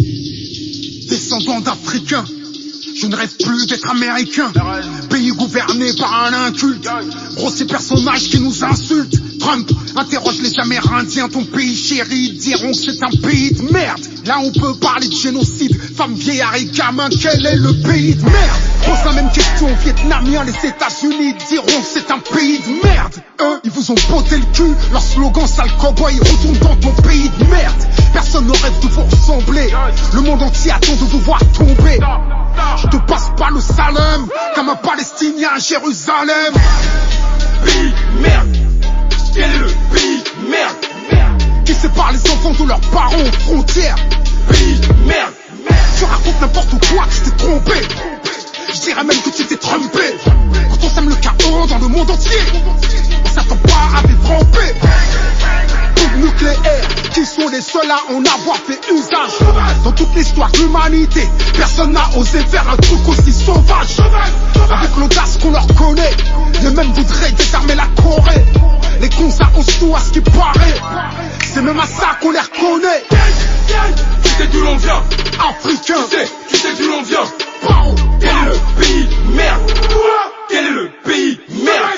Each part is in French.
Descendant d'Africains, je ne rêve plus d'être américain. Pays gouverné par un inculte. Gros, ces personnages qui nous insultent. Trump interroge les Amérindiens, ton pays chéri, ils diront que c'est un pays de merde. Là on peut parler de génocide, femmes, vieillards et gamins, quel est le pays de merde? Pose la même question aux Vietnamiens, les États-Unis diront que c'est un pays de merde. Eux, ils vous ont botté le cul, leur slogan sale cowboy, retourne dans ton pays de merde. Personne ne rêve de vous ressembler, le monde entier attend de vous voir tomber. Je te passe pas le salam, comme un Palestinien à Jérusalem. Pays merde. Quel est le pays merde? Qui sépare les enfants de leurs parents aux frontières? Pays merde. Tu racontes n'importe quoi, tu t'es trompé. Je dirais même que tu t'es trompé. Quand on sème le chaos dans le monde entier, on s'attend pas à vivre en paix. Bombe nucléaire, qui sont les seuls à en avoir fait usage. Dans toute l'histoire de l'humanité, personne n'a osé faire un truc aussi sauvage. Avec l'audace qu'on leur connaît, les mêmes voudraient désarmer la Corée. Les cons ça ose tout à ce qui paraît. C'est même à ça qu'on les reconnaît. Tu sais d'où l'on vient? Africain. Tu sais d'où l'on vient? Quel est le pays merde? Quel est le pays merde?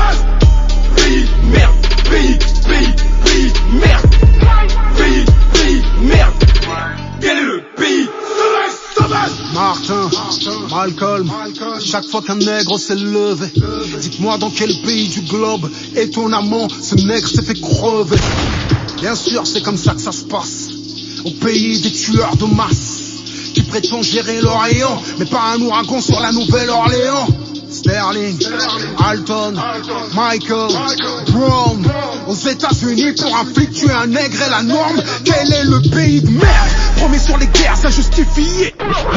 Pays merde. Pays merde. Pays merde. Quel est le pays? Martin, Malcolm, chaque fois qu'un nègre s'est levé, dites-moi dans quel pays du globe, étonnamment, ce nègre s'est fait crever. Bien sûr, c'est comme ça que ça se passe, au pays des tueurs de masse, qui prétendent gérer l'Orient, mais pas un ouragan sur la Nouvelle-Orléans. Sterling, Alton, Michael, Brown, aux États-Unis pour un flic tuer un nègre est la norme. Quel est le pays de merde? Promis sur les guerres injustifiées.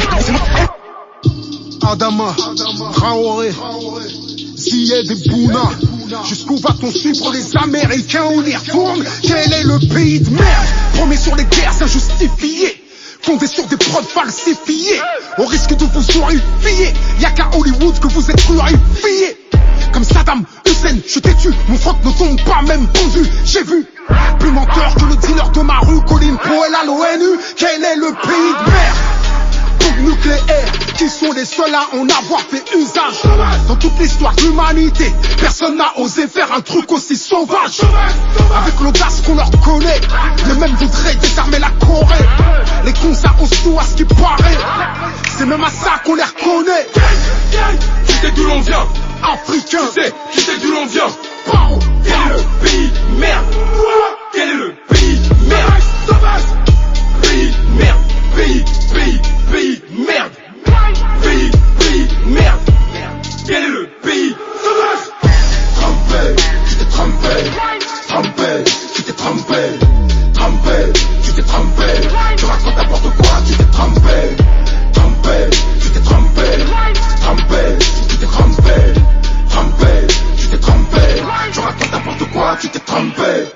Adama, Traoré, Ziyed et Bouna. Jusqu'où va-t-on suivre les Américains? On y retourne. Quel est le pays de merde? Promis sur les guerres injustifiées, fondé sur des preuves falsifiées, au risque de vous horrifier. Y'a qu'à Hollywood que vous êtes glorifiés. Comme Saddam Hussein, je t'ai tué, mon froc ne tombe pas même pendu. J'ai vu plus menteur que le dealer de ma rue, Colin Powell à l'ONU. Quel est le pays de merde? Bombe nucléaire, qui sont les seuls à en avoir fait usage. Dans toute l'histoire de l'humanité, personne n'a osé faire un truc aussi sauvage. Avec l'audace qu'on leur connaît, les mêmes voudraient désarmer la Corée. Les cons ça ose tout à ce qui paraît. C'est même à ça qu'on les reconnaît. Tu sais d'où l'on vient? Africain. Tu sais d'où l'on vient? Quel est le pays merde? Quel est le pays merde? Pays merde. Pays merde. Pays merde. Quel est le pays? Trompé, tu t'es trompé. Trompé, tu t'es trompé. Trompé, tu t'es trompé. Tu racontes n'importe quoi, tu t'es trompé. Trompé, tu t'es trompé. Trompé, tu t'es trompé. Trompé, tu t'es trompé. Tu racontes n'importe quoi, tu t'es trompé.